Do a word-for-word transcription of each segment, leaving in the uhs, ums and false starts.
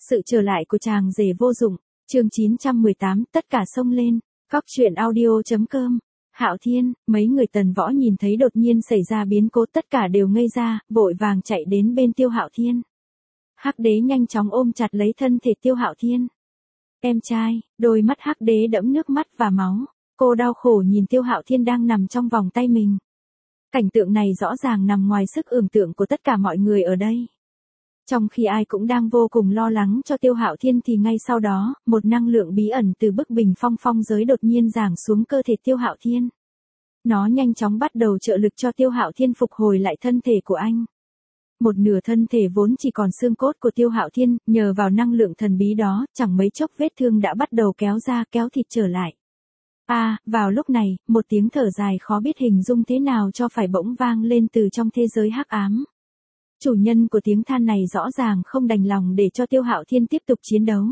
Sự trở lại của chàng rể vô dụng, chương chín trăm mười tám, tất cả xông lên, góc truyện audio.com. Hạo Thiên, mấy người Tần Võ nhìn thấy đột nhiên xảy ra biến cố tất cả đều ngây ra, vội vàng chạy đến bên Tiêu Hạo Thiên. Hắc Đế nhanh chóng ôm chặt lấy thân thể Tiêu Hạo Thiên. Em trai, đôi mắt Hắc Đế đẫm nước mắt và máu, cô đau khổ nhìn Tiêu Hạo Thiên đang nằm trong vòng tay mình. Cảnh tượng này rõ ràng nằm ngoài sức tưởng tượng của tất cả mọi người ở đây. Trong khi ai cũng đang vô cùng lo lắng cho Tiêu Hạo Thiên thì ngay sau đó, một năng lượng bí ẩn từ bức bình phong phong giới đột nhiên giáng xuống cơ thể Tiêu Hạo Thiên. Nó nhanh chóng bắt đầu trợ lực cho Tiêu Hạo Thiên phục hồi lại thân thể của anh. Một nửa thân thể vốn chỉ còn xương cốt của Tiêu Hạo Thiên, nhờ vào năng lượng thần bí đó, chẳng mấy chốc vết thương đã bắt đầu kéo ra kéo thịt trở lại. A, à, vào lúc này, một tiếng thở dài khó biết hình dung thế nào cho phải bỗng vang lên từ trong thế giới hắc ám. Chủ nhân của tiếng than này rõ ràng không đành lòng để cho Tiêu Hạo Thiên tiếp tục chiến đấu.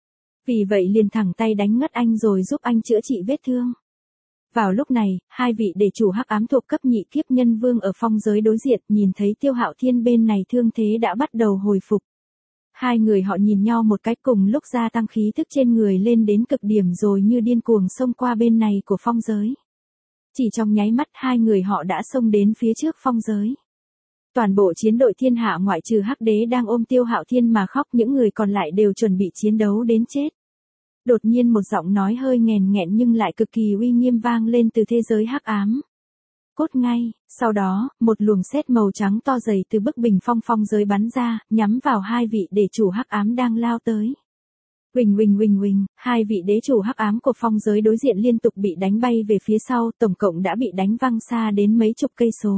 Vì vậy liền thẳng tay đánh ngất anh rồi giúp anh chữa trị vết thương. Vào lúc này, hai vị đệ chủ hắc ám thuộc cấp nhị kiếp nhân vương ở phong giới đối diện nhìn thấy Tiêu Hạo Thiên bên này thương thế đã bắt đầu hồi phục. Hai người họ nhìn nhau một cách cùng lúc gia tăng khí thức trên người lên đến cực điểm rồi như điên cuồng xông qua bên này của phong giới. Chỉ trong nháy mắt hai người họ đã xông đến phía trước phong giới. Toàn bộ chiến đội thiên hạ ngoại trừ Hắc Đế đang ôm Tiêu Hạo Thiên mà khóc, những người còn lại đều chuẩn bị chiến đấu đến chết. Đột nhiên một giọng nói hơi nghèn nghẹn nhưng lại cực kỳ uy nghiêm vang lên từ thế giới hắc ám. Cốt ngay, sau đó, một luồng sét màu trắng to dày từ bức bình phong phong giới bắn ra, nhắm vào hai vị đế chủ hắc ám đang lao tới. Huỳnh huỳnh huỳnh huỳnh, hai vị đế chủ hắc ám của phong giới đối diện liên tục bị đánh bay về phía sau, tổng cộng đã bị đánh văng xa đến mấy chục cây số.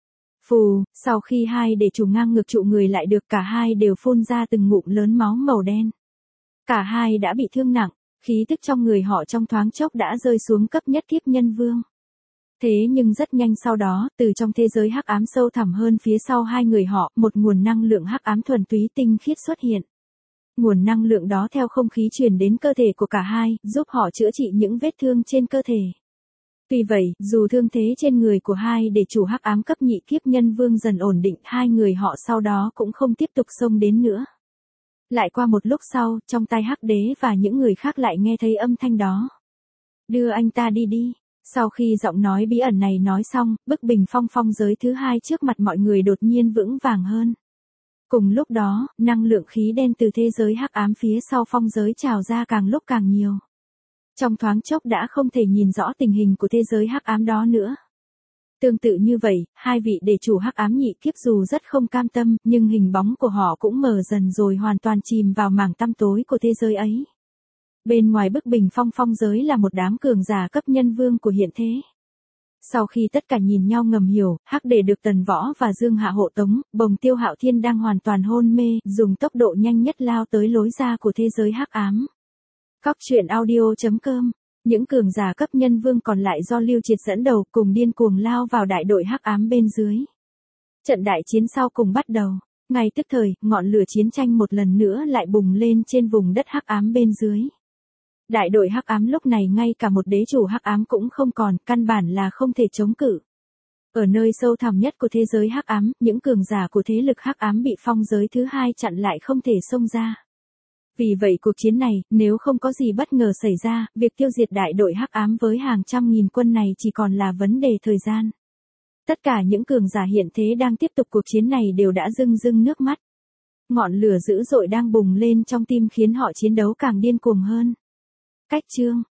Phù, sau khi hai đế chủ ngang ngược trụ người lại được, cả hai đều phun ra từng ngụm lớn máu màu đen. Cả hai đã bị thương nặng, khí tức trong người họ trong thoáng chốc đã rơi xuống cấp nhất kiếp nhân vương. Thế nhưng rất nhanh sau đó, từ trong thế giới hắc ám sâu thẳm hơn phía sau hai người họ, một nguồn năng lượng hắc ám thuần túy tinh khiết xuất hiện. Nguồn năng lượng đó theo không khí truyền đến cơ thể của cả hai, giúp họ chữa trị những vết thương trên cơ thể. Tuy vậy, dù thương thế trên người của hai đệ chủ hắc ám cấp nhị kiếp nhân vương dần ổn định, hai người họ sau đó cũng không tiếp tục xông đến nữa. Lại qua một lúc sau, trong tai Hắc Đế và những người khác lại nghe thấy âm thanh đó. Đưa anh ta đi đi. Sau khi giọng nói bí ẩn này nói xong, bức bình phong phong giới thứ hai trước mặt mọi người đột nhiên vững vàng hơn. Cùng lúc đó, năng lượng khí đen từ thế giới hắc ám phía sau phong giới trào ra càng lúc càng nhiều. Trong thoáng chốc đã không thể nhìn rõ tình hình của thế giới hắc ám đó nữa. Tương tự như vậy, hai vị đệ chủ hắc ám nhị kiếp dù rất không cam tâm, nhưng hình bóng của họ cũng mờ dần rồi hoàn toàn chìm vào mảng tăm tối của thế giới ấy. Bên ngoài bức bình phong phong giới là một đám cường giả cấp nhân vương của hiện thế. Sau khi tất cả nhìn nhau ngầm hiểu, Hắc Đế được Tần Võ và Dương Hạ hộ tống, bồng Tiêu Hạo Thiên đang hoàn toàn hôn mê, dùng tốc độ nhanh nhất lao tới lối ra của thế giới hắc ám. Góc truyện audio.com. Những cường giả cấp nhân vương còn lại do Lưu Triệt dẫn đầu cùng điên cuồng lao vào đại đội hắc ám bên dưới. Trận đại chiến sau cùng bắt đầu. Ngay tức thời, ngọn lửa chiến tranh một lần nữa lại bùng lên trên vùng đất hắc ám bên dưới. Đại đội hắc ám lúc này ngay cả một đế chủ hắc ám cũng không còn, căn bản là không thể chống cự. Ở nơi sâu thẳm nhất của thế giới hắc ám, những cường giả của thế lực hắc ám bị phong giới thứ hai chặn lại không thể xông ra. Vì vậy cuộc chiến này, nếu không có gì bất ngờ xảy ra, việc tiêu diệt đại đội hắc ám với hàng trăm nghìn quân này chỉ còn là vấn đề thời gian. Tất cả những cường giả hiện thế đang tiếp tục cuộc chiến này đều đã rưng rưng nước mắt. Ngọn lửa dữ dội đang bùng lên trong tim khiến họ chiến đấu càng điên cuồng hơn. Cách chương